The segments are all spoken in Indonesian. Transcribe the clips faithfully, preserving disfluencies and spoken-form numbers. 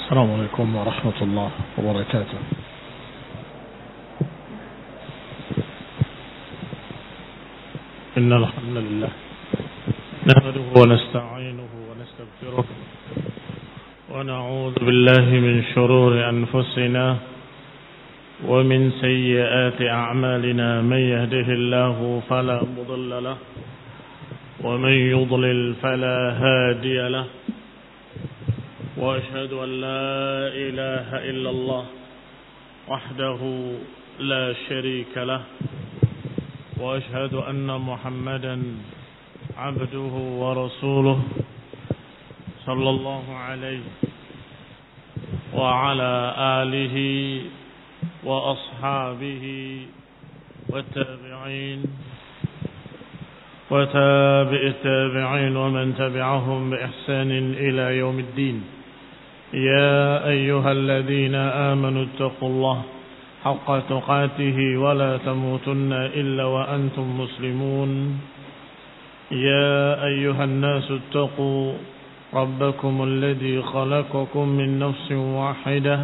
السلام عليكم ورحمة الله وبركاته. إن الحمد لله نحمده ونستعينه ونستغفره ونعوذ بالله من شرور أنفسنا ومن سيئات أعمالنا. من يهده الله فلا مضل له ومن يضلل فلا هادي له، وأشهد أن لا إله إلا الله وحده لا شريك له، وأشهد أن محمدا عبده ورسوله صلى الله عليه وعلى آله وأصحابه والتابعين وتابع التابعين ومن تبعهم بإحسان إلى يوم الدين. يا أيها الذين آمنوا اتقوا الله حق تقاته ولا تموتن إلا وأنتم مسلمون. يا أيها الناس اتقوا ربكم الذي خلقكم من نفس واحدة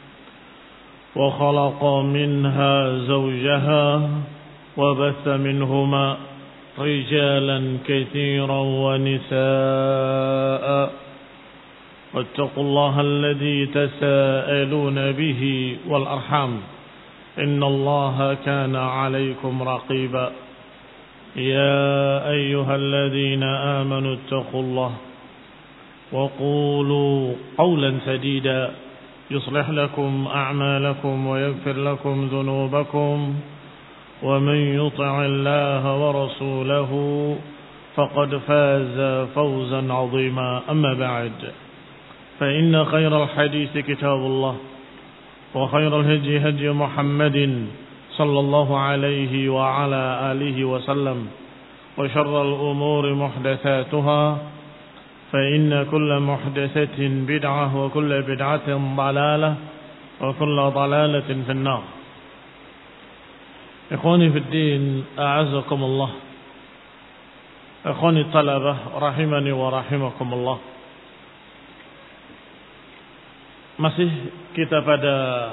وخلق منها زوجها وبث منهما رجالا كثيرا ونساء، واتقوا الله الذي تساءلون به والأرحام إن الله كان عليكم رقيبا. يا أيها الذين آمنوا اتقوا الله وقولوا قولا سديدا يصلح لكم أعمالكم ويغفر لكم ذنوبكم، ومن يطع الله ورسوله فقد فاز فوزا عظيما. أما بعد، فإن خير الحديث كتاب الله، وخير الهدي هدي محمد صلى الله عليه وعلى آله وسلم، وشر الأمور محدثاتها، فإن كل محدثة بدعة وكل بدعة ضلالة وكل ضلالة في النار. إخواني في الدين، أعزكم الله. إخواني الطلبة رحمني ورحمكم الله. Masih kita pada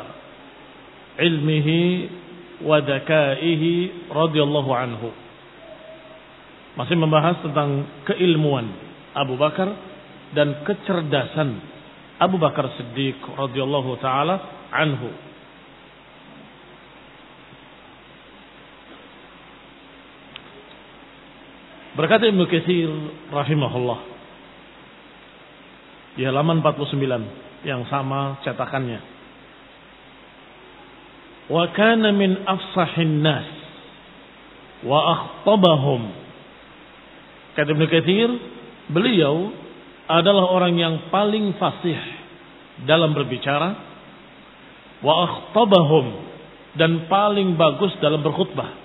ilmihi wa dzakaihi radhiyallahu anhu. Masih membahas tentang keilmuan Abu Bakar dan kecerdasan Abu Bakar Siddiq radhiyallahu taala anhu. Berkata Ibnu Katsir rahimahullah di halaman empat puluh sembilan yang sama cetakannya. Wa kana min afsahin nas wa akhtabahum. Kata Ibnu Katsir, beliau adalah orang yang paling fasih dalam berbicara, wa akhtabahum, dan paling bagus dalam berkhutbah.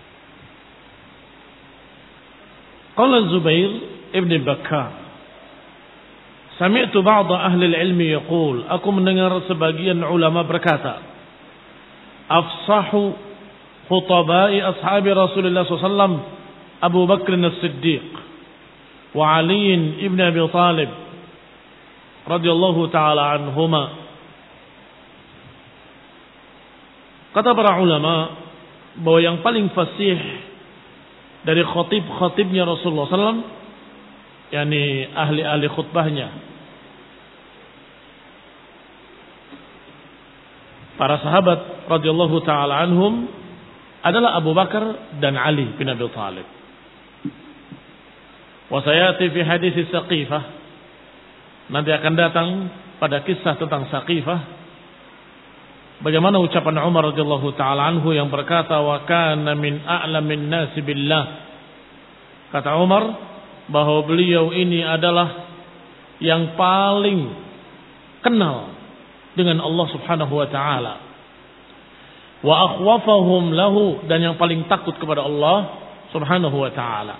Qala Zubair ibn Bakkar, sami'tu ba'da ahli al-ilmi yaqul, aku mendengar sebagian ulama berkata, afsahu khutabai ashabi Rasulullah sallallahu alaihi wasallam Abu Bakr as-Siddiq wa Ali ibn Abi Talib radhiyallahu ta'ala anhuma. Kata para ulama bahwa yang paling fasih dari khatib-khatibnya Rasulullah sallallahu alaihi wasallam, yakni ahli-ahli khutbahnya, para sahabat radhiyallahu taala anhum, adalah Abu Bakar dan Ali bin Abi Thalib. Wa sayati fi hadits Saqifah, nanti akan datang pada kisah tentang Saqifah, bagaimana ucapan Umar radhiyallahu taala anhu yang berkata, wa kana min a'lamin nasi billah. Kata Umar bahwa beliau ini adalah yang paling kenal dengan Allah Subhanahu wa taala. Wa akhwafahum lahu, dan yang paling takut kepada Allah Subhanahu wa taala.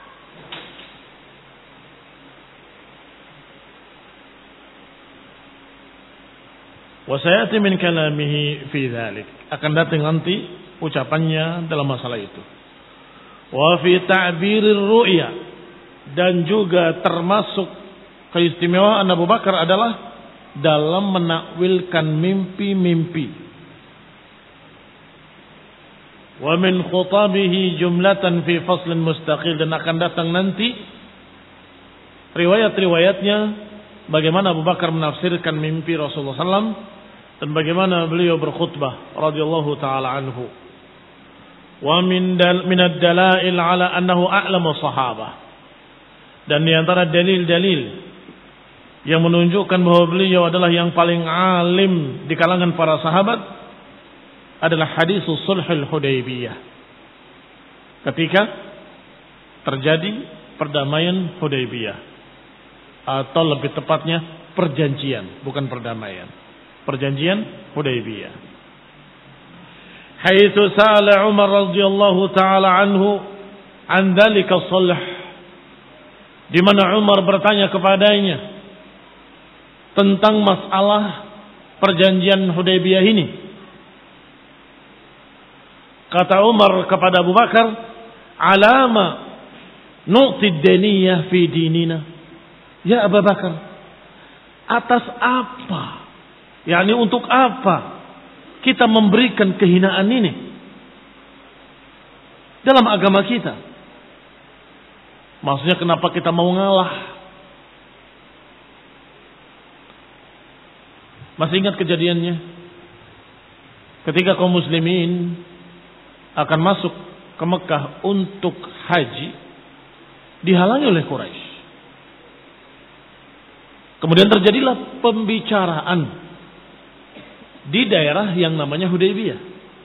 Wa sayati min kalamihi fi dzalik, akan datang nanti ucapannya dalam masalah itu. Wa fi ta'birir ru'ya, dan juga termasuk keistimewaan Abu Bakar adalah dalam menakwilkan mimpi-mimpi. Wa min khutabihi jumlatan fi faslin mustaqil, dan akan datang nanti riwayat-riwayatnya bagaimana Abu Bakar menafsirkan mimpi Rasulullah sallallahu alaihi wasallam dan bagaimana beliau berkhutbah radhiyallahu taala anhu. Wa min dal min ad-dalail ala annahu a'lamu sahabah, dan di antara dalil-dalil yang menunjukkan bahwa beliau adalah yang paling alim di kalangan para sahabat adalah hadis sulhul Hudaybiyah, ketika terjadi perdamaian Hudaybiyah, atau lebih tepatnya perjanjian, bukan perdamaian, perjanjian Hudaybiyah. Haitsu sa'ala Umar radhiyallahu taala anhu an dzalika sulh, di mana Umar bertanya kepadanya tentang masalah perjanjian Hudaybiyah ini. Kata Umar kepada Abu Bakar, alama nu'ti ad-daniyah fi dinina. Ya Abu Bakar, atas apa, yakni untuk apa kita memberikan kehinaan ini dalam agama kita? Maksudnya kenapa kita mau ngalah? Masih ingat kejadiannya ketika kaum muslimin akan masuk ke Mekah untuk haji, dihalangi oleh Quraisy. Kemudian terjadilah pembicaraan di daerah yang namanya Hudaybiyah.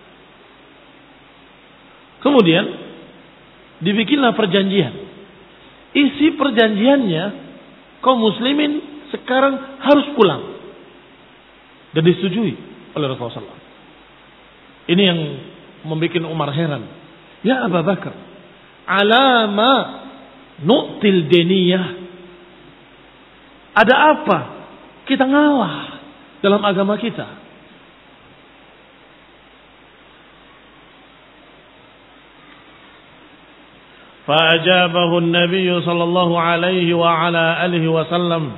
Kemudian dibikinlah perjanjian. Isi perjanjiannya, kaum muslimin sekarang harus pulang, dan disetujui oleh Rasulullah sallallahu alaihi wasallam. Ini yang membuat Umar heran. Ya Abu Bakar, alama nu'til daniyah, ada apa kita ngalah dalam agama kita? Fa'ajabahu an-nabiy sallallahu alaihi wa ala alihi wasallam,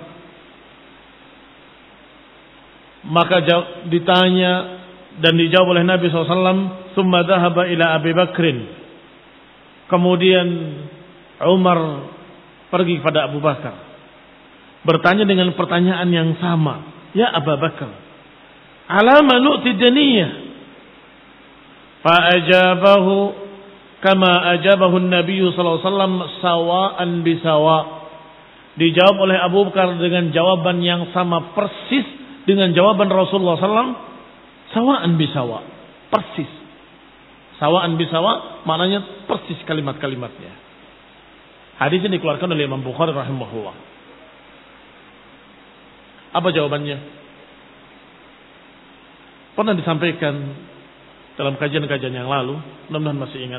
maka ditanya dan dijawab oleh Nabi shallallahu alaihi wasallam. Tsumma dhahaba ila Abi Bakrin, kemudian Umar pergi kepada Abu Bakar, bertanya dengan pertanyaan yang sama. Ya Abu Bakar, alama nu'ti daniyah? Fa'ajabahu kama ajabahu an-nabiy sallallahu alaihi wasallam sawa'an bisawa. Dijawab oleh Abu Bakar dengan jawaban yang sama persis dengan jawaban Rasulullah sallallahu alaihi wasallam, sawa'an bisawa, persis. Sawa'an bisawa maknanya persis kalimat-kalimatnya. Hadis ini dikeluarkan oleh Imam Bukhari rahimahullah. Apa jawabannya? Pernah disampaikan dalam kajian-kajian yang lalu, mudah-mudahan masih ingat,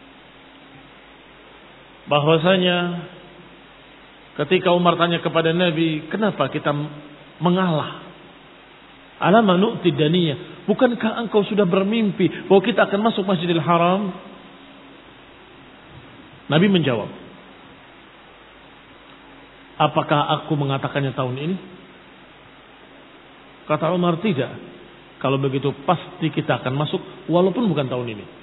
bahwasanya ketika Umar tanya kepada Nabi, kenapa kita mengalah? Alama nu'ti daniyah, bukankah engkau sudah bermimpi bahwa kita akan masuk Masjidil Haram? Nabi menjawab, apakah aku mengatakannya tahun ini? Kata Umar, tidak. Kalau begitu pasti kita akan masuk walaupun bukan tahun ini.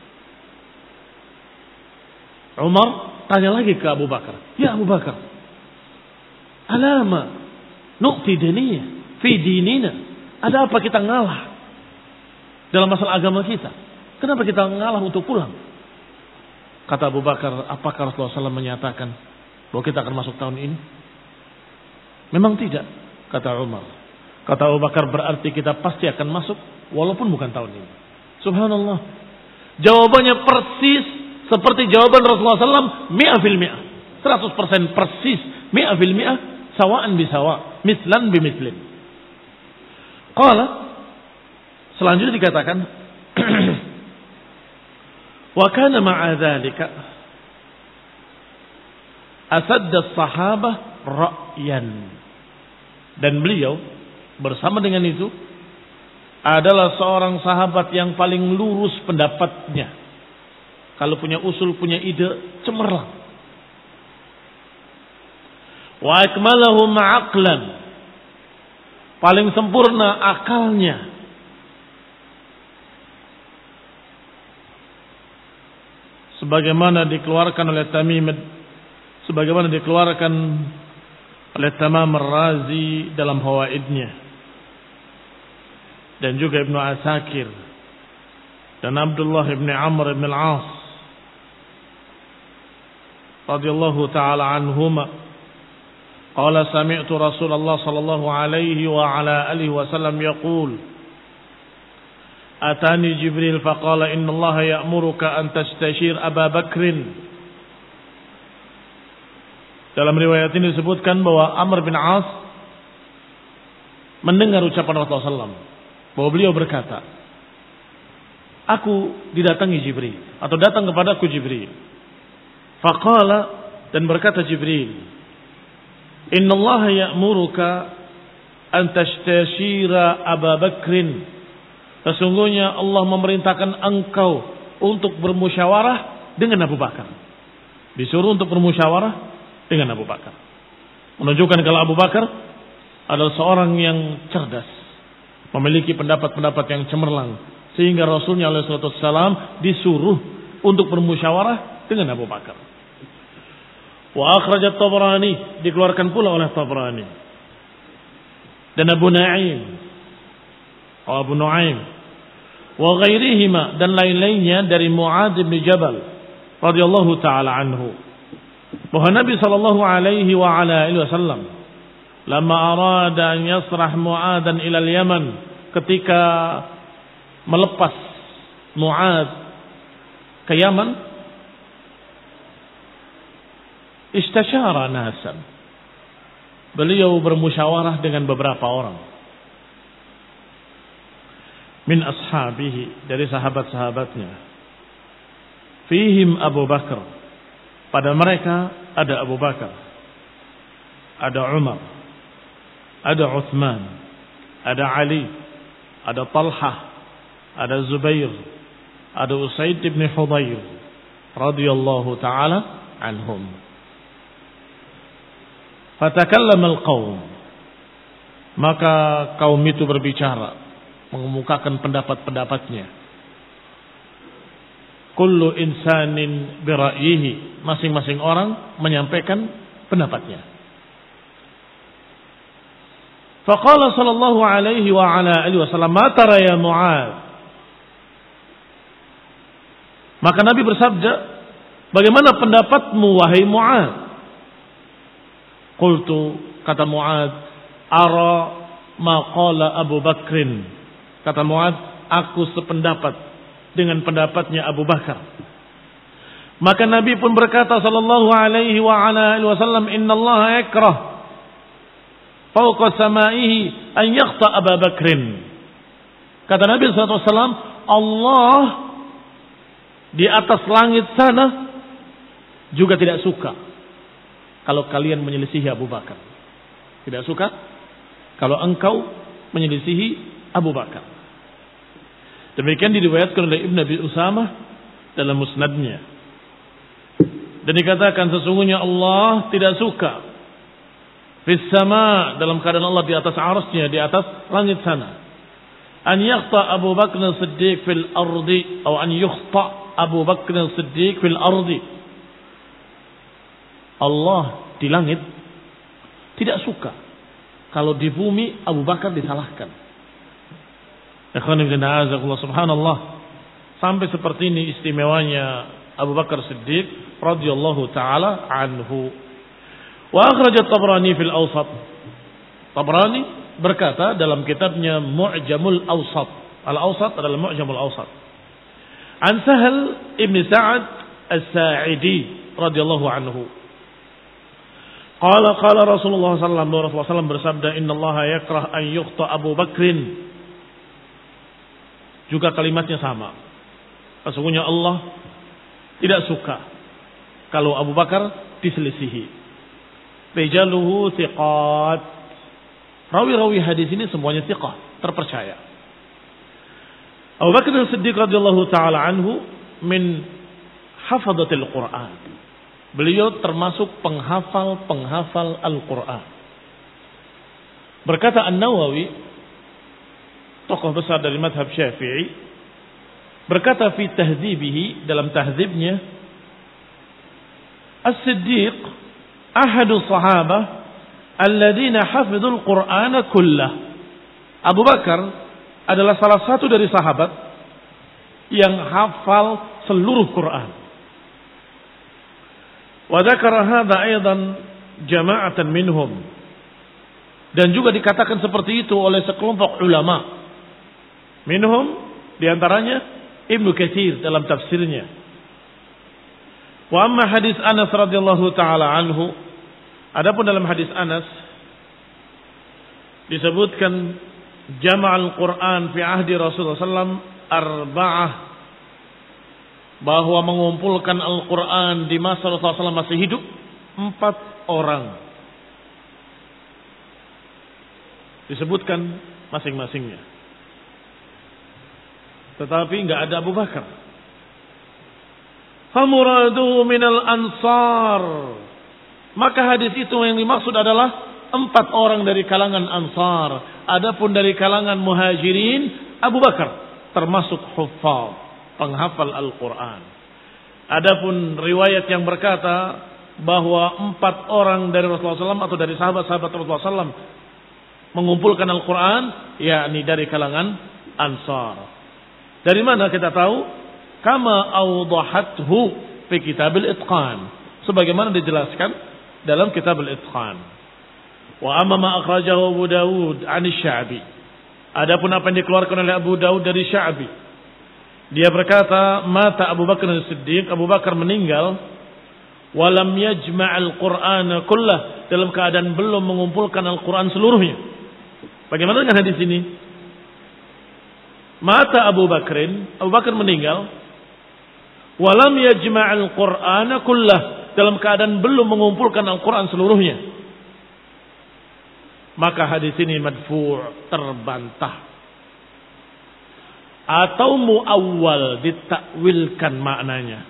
Umar tanya lagi ke Abu Bakar, ya Abu Bakar, alama nu'ti daniyah fi dinina, ada apa kita ngalah dalam masalah agama kita? Kenapa kita ngalah untuk pulang? Kata Abu Bakar, apakah Rasulullah sallallahu alaihi wasallam menyatakan bahwa kita akan masuk tahun ini? Memang tidak, kata Umar. Kata Abu Bakar, berarti kita pasti akan masuk walaupun bukan tahun ini. Subhanallah. Jawabannya persis seperti jawaban Rasulullah sallallahu alaihi wasallam, mi'a fil mi'ah. seratus persen persis, mi'a fil mi'ah, sawa'an bisawa, mislan bimislin. Qala, selanjutnya dikatakan, wa kana ma'a dzalika asadd as-sahabah ra'yan, dan beliau bersama dengan itu adalah seorang sahabat yang paling lurus pendapatnya. Kalau punya usul, punya ide, cemerlang. Wa akmalahum aqlan, paling sempurna akalnya. Sebagaimana dikeluarkan oleh Tamim, sebagaimana dikeluarkan oleh Tamam Ar-Razi dalam Hawaidnya, dan juga Ibnu Asakir dan Abdullah ibn Amr ibn al-As radhiyallahu ta'ala anhuma, qala sami'tu Rasulullah sallallahu alaihi wa ala alihi wasallam yaqul atani Jibril faqala inna Allah ya'muruka an tastashir Aba Bakrin. Dalam riwayat ini disebutkan bahwa Amr bin As mendengar ucapan Rasulullah sallallahu alaihi wasallam bahwa beliau berkata, aku didatangi Jibril atau datang kepadaku Jibril. Faqala, dan berkata Jibril, inna Allah ya'muruka an tastashira Aba Bakrin. Sesungguhnya Allah memerintahkan engkau untuk bermusyawarah dengan Abu Bakar. Disuruh untuk bermusyawarah dengan Abu Bakar. Menunjukkan kalau Abu Bakar adalah seorang yang cerdas, memiliki pendapat-pendapat yang cemerlang, sehingga Rasulnya alaihi salatu wassalam disuruh untuk bermusyawarah dengan Abu Bakar. Wa akhrajat Tabrani, dikeluarkan pula oleh Tabrani. Dan Abu Na'im, Abu Nuaim, wa ghairihima, dan lain-lainnya dari Mu'adz bin Jabal radhiyallahu taala anhu, bahwa Nabi sallallahu alaihi wa ala alihi wasallam lama arada an yasrah Mu'adzan ila al-Yaman, ketika melepas Mu'adz ke Yaman, istasyara nasan, beliau bermusyawarah dengan beberapa orang min ashabihi, dari sahabat-sahabatnya. Fihim Abu Bakar, pada mereka ada Abu Bakar, ada Umar, ada Uthman, ada Ali, ada Talha, ada Zubair, ada Usaid bin Hudayr radhiyallahu ta'ala anhum. Fatakallama al-qaum, maka kaum itu berbicara, mengemukakan pendapat-pendapatnya. Kullu insanin bira'yihi, masing-masing orang menyampaikan pendapatnya. Faqala sallallahu alaihi wa ala alihi wasallam, ma tara ya Mu'adz. Maka Nabi bersabda, bagaimana pendapatmu wahai Mu'adz? Qultu, kata Mu'adz, ara ma qala Abu Bakrin. Kata Mu'adz, aku sependapat dengan pendapatnya Abu Bakar. Maka Nabi pun berkata sallallahu alaihi wa ala alihi wasallam, innallaha yakrah fawqa samaihi an yakhta Abu Bakrin. Kata Nabi sallallahu alaihi wasallam, Allah di atas langit sana juga tidak suka kalau kalian menyelisihi Abu Bakar. Tidak suka kalau engkau menyelisihi Abu Bakar. Demikian diriwayatkan oleh Ibn Abi Usamah dalam musnadnya. Dan dikatakan sesungguhnya Allah tidak suka fis sama, dalam keadaan Allah di atas arasnya, di atas langit sana, an yakhta Abu Bakr Siddiq fil ardi, atau an yukhta Abu Bakr Siddiq fil ardi. Allah di langit tidak suka kalau di bumi Abu Bakar disalahkan. Ikhwan ibn a'azakullah, subhanallah, sampai seperti ini istimewanya Abu Bakar Siddiq radhiyallahu taala anhu. Wa akhrajat Tabrani fil Awsat. Tabrani berkata dalam kitabnya Mu'jamul Awsat. Al-Awsat adalah Mu'jamul Awsat. An Sahal ibn Sa'ad As-Sa'idi radhiyallahu anhu. Qala qala Rasulullah sallallahu alaihi wasallam bersabda, innallaha yakrah an yukhta Abu Bakrin. Juga kalimatnya sama. Sesungguhnya Allah tidak suka kalau Abu Bakar diselisihi. Rijaluhu thiqat. Rawi-rawi hadis ini semuanya thiqah, terpercaya. Abu Bakar As-Siddiq radhiyallahu taala anhu min hafadhatil Quran. Beliau termasuk penghafal-penghafal Al-Quran. Berkata An-Nawawi, tokoh besar dari mazhab Syafi'i, berkata fi tahdzibihi, dalam tahdzibnya, As-Siddiq ahadu sahabah alladzina hafidhul Qur'ana kullah. Abu Bakar adalah salah satu dari sahabat yang hafal seluruh Quran. Wa dzakara hadza aidan jama'atan minhum. Dan juga dikatakan seperti itu oleh sekelompok ulama. Minhum, diantaranya Ibnu Katsir dalam tafsirnya. Wa amma hadis Anas radhiyallahu taala anhu, adapun dalam hadis Anas disebutkan jama'al Quran fi ahdi Rasulullah sallallahu alaihi wasallam arba'ah, bahwa mengumpulkan Al-Quran di masa Rasulullah sallallahu alaihi wasallam masih hidup empat orang. Disebutkan masing-masingnya. Tetapi enggak ada Abu Bakar. Famuradu minal ansar. Maka hadis itu yang dimaksud adalah empat orang dari kalangan Ansar. Adapun dari kalangan Muhajirin, Abu Bakar termasuk huffaz, penghafal Al-Quran. Adapun riwayat yang berkata bahwa empat orang dari Rasulullah sallallahu alaihi wasallam atau dari sahabat-sahabat Rasulullah sallallahu alaihi wasallam mengumpulkan Al-Quran, yakni dari kalangan Ansar. Dari mana kita tahu? Kama awdahathu fi Kitabil Itqan, sebagaimana dijelaskan dalam Kitabul Itqan. Wa amma ma akhrajahu Abu Dawud 'an Sya'bi. Adapun apa yang dikeluarkan oleh Abu Dawud dari Sya'bi, dia berkata, mata Abu Bakar As-Siddiq, Abu Bakar meninggal, walam yajma'al Qur'ana kullah, dalam keadaan belum mengumpulkan Al-Quran seluruhnya. Bagaimana dengan hadis ini? Mata Abu Bakrin, Abu Bakar meninggal, walam yajma'al Qur'ana kullah, dalam keadaan belum mengumpulkan Al-Quran seluruhnya. Maka hadis ini madfu', terbantah. Atau muawwal, ditakwilkan maknanya.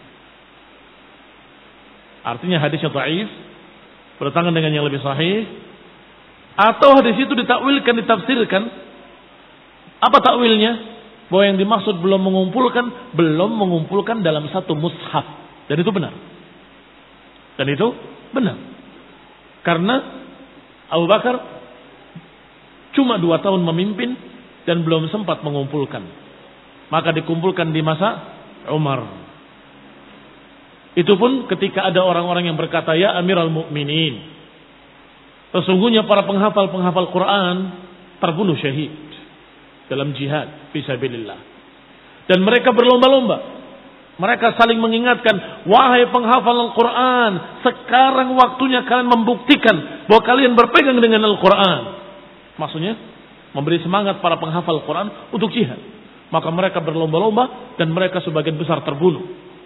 Artinya hadisnya dhaif, bertentangan dengan yang lebih sahih. Atau hadis itu ditakwilkan, ditafsirkan. Apa takwilnya? Bahwa yang dimaksud belum mengumpulkan, belum mengumpulkan dalam satu mushaf. Dan itu benar. Dan itu benar. Karena Abu Bakar cuma dua tahun memimpin dan belum sempat mengumpulkan. Maka dikumpulkan di masa Umar. Itu pun ketika ada orang-orang yang berkata, ya Amirul Mukminin, sesungguhnya para penghafal-penghafal Quran terbunuh syahid dalam jihad fisabilillah. Dan mereka berlomba-lomba. Mereka saling mengingatkan, wahai penghafal Al-Quran, sekarang waktunya kalian membuktikan bahwa kalian berpegang dengan Al-Quran. Maksudnya memberi semangat para penghafal Quran untuk jihad. Maka mereka berlomba-lomba dan mereka sebagian besar terbunuh.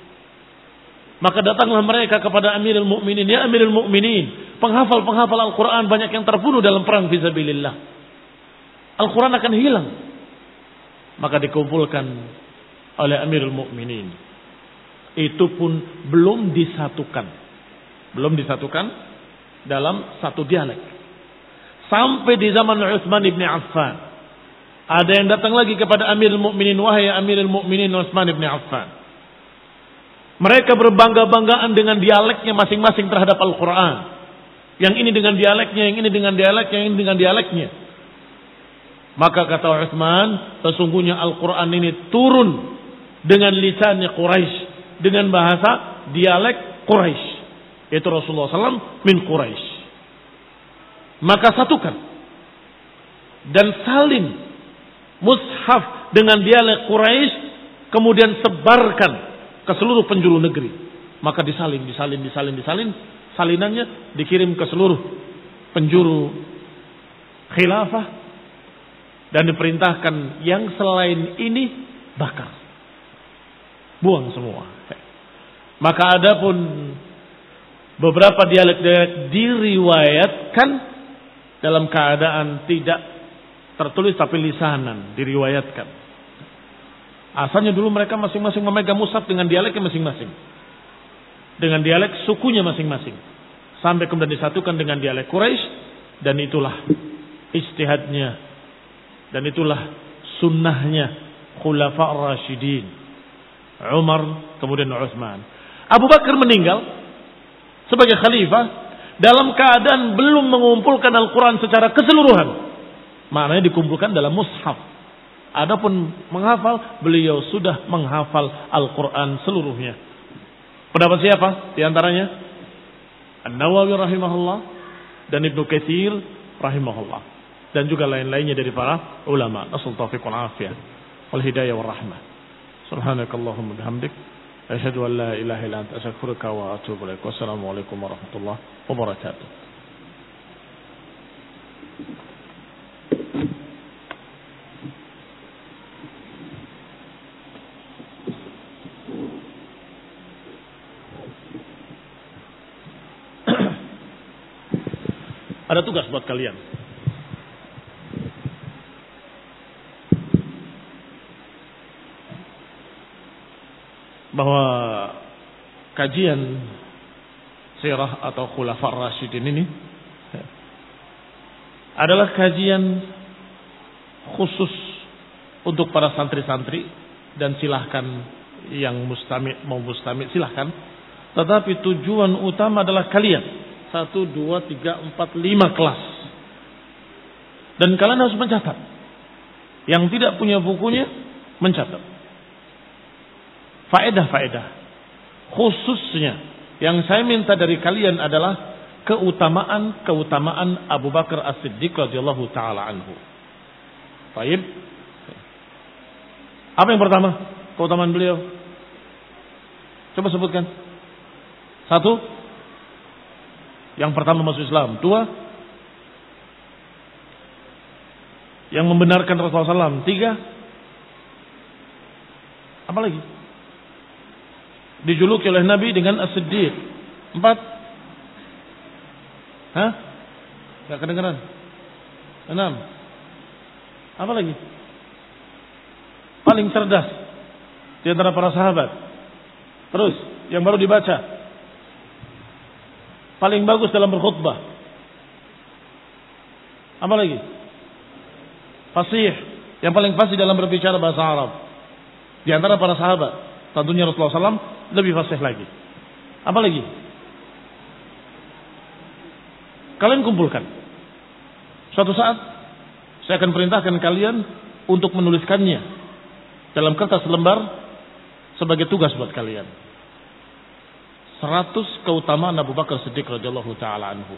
Maka datanglah mereka kepada Amirul Mukminin, ya Amirul Mukminin, penghafal-penghafal Al-Quran banyak yang terbunuh dalam perang fisabilillah. Al-Quran akan hilang. Maka dikumpulkan oleh Amirul Mukminin. Itu pun belum disatukan. Belum disatukan dalam satu dialek. Sampai di zaman Utsman bin Affan. Ada yang datang lagi kepada Amirul Mukminin, wahai Amirul Mukminin Utsman bin Affan. Mereka berbangga-banggaan dengan dialeknya masing-masing terhadap Al-Quran. Yang ini dengan dialeknya, yang ini dengan dialeknya, yang ini dengan dialeknya. Maka kata Utsman, sesungguhnya Al-Quran ini turun dengan lisannya Quraisy, dengan bahasa dialek Quraisy, yaitu Rasulullah sallallahu alaihi wasallam min Quraisy. Maka satukan dan salin mushaf dengan dialek Quraisy, kemudian sebarkan ke seluruh penjuru negeri. Maka disalin, disalin, disalin, disalin, salinannya dikirim ke seluruh penjuru khilafah dan diperintahkan yang selain ini bakar, buang semua. Maka adapun beberapa dialek-dialek diriwayatkan dalam keadaan tidak tertulis tapi lisanan, diriwayatkan. Asalnya dulu mereka masing-masing memegang mushaf dengan dialeknya masing-masing, dengan dialek sukunya masing-masing, sampai kemudian disatukan dengan dialek Quraisy, dan itulah ijtihadnya. Dan itulah sunnahnya Khulafa' Ar-Rasyidin. Umar, kemudian Utsman. Abu Bakar meninggal sebagai khalifah dalam keadaan belum mengumpulkan Al-Quran secara keseluruhan. Maknanya dikumpulkan dalam mushaf. Adapun menghafal, beliau sudah menghafal Al-Quran seluruhnya. Pendapat siapa di antaranya? An-Nawawi rahimahullah dan Ibnu Katsir rahimahullah, dan juga lain-lainnya dari para ulama. Nasallahu taufiq wal afiyah wal hidayah wal rahmah. Subhanakallahumma bihamdik asyhadu an la ilaha illa anta astaghfiruka wa atubu ilaik. Wassalamualaikum warahmatullahi wabarakatuh. Ada tugas buat kalian. Bahwa kajian sirah atau Khulafa' Ar-Rasyidin ini adalah kajian khusus untuk para santri-santri, dan silahkan yang mustami' mau mustami' silahkan. Tetapi tujuan utama adalah kalian. Satu, dua, tiga, empat, lima kelas. Dan kalian harus mencatat. Yang tidak punya bukunya, mencatat. Faedah-faedah. Khususnya, yang saya minta dari kalian adalah keutamaan-keutamaan Abu Bakar As-Siddiq radhiyallahu ta'ala anhu. Baik. Apa yang pertama? Keutamaan beliau. Coba sebutkan. Satu. Yang pertama masuk Islam. Dua, yang membenarkan Rasulullah shallallahu alaihi wasallam. Tiga, apa lagi? Dijuluki oleh Nabi dengan As-Siddiq. Empat, hah? Gak kedengeran. Enam, apa lagi? Paling cerdas di antara para sahabat. Terus, yang baru dibaca. Paling bagus dalam berkhutbah. Apa lagi? Fasih, yang paling fasih dalam berbicara bahasa Arab. Di antara para sahabat, tentunya Rasulullah shallallahu alaihi wasallam lebih fasih lagi. Apa lagi? Kalian kumpulkan. Suatu saat saya akan perintahkan kalian untuk menuliskannya dalam kertas lembar sebagai tugas buat kalian. Seratus keutamaan Abu Bakar Siddiq radhiyallahu ta'ala anhu.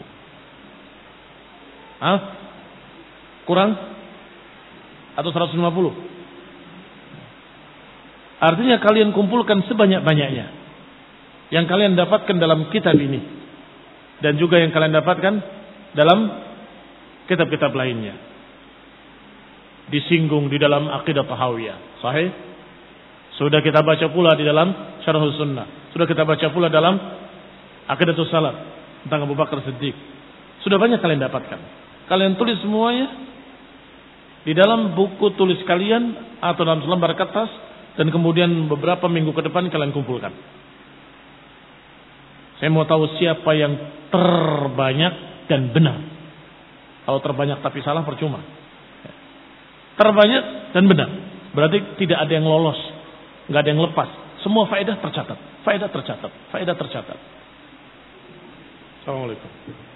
Hah? Kurang? Atau seratus lima puluh? Artinya kalian kumpulkan sebanyak-banyaknya yang kalian dapatkan dalam kitab ini, dan juga yang kalian dapatkan dalam kitab-kitab lainnya. Disinggung di dalam Aqidah Tahawiyah. Sahih? Sudah kita baca pula di dalam Syarhus Sunnah. Sudah kita baca pula dalam Aqidatus Salaf tentang Abu Bakar Siddiq. Sudah banyak kalian dapatkan. Kalian tulis semuanya di dalam buku tulis kalian atau dalam selembar kertas, dan kemudian beberapa minggu ke depan kalian kumpulkan. Saya mau tahu siapa yang terbanyak dan benar. Kalau terbanyak tapi salah percuma. Terbanyak dan benar. Berarti tidak ada yang lolos, nggak ada yang lepas. Semua faedah tercatat, faedah tercatat, faedah tercatat. Assalamualaikum.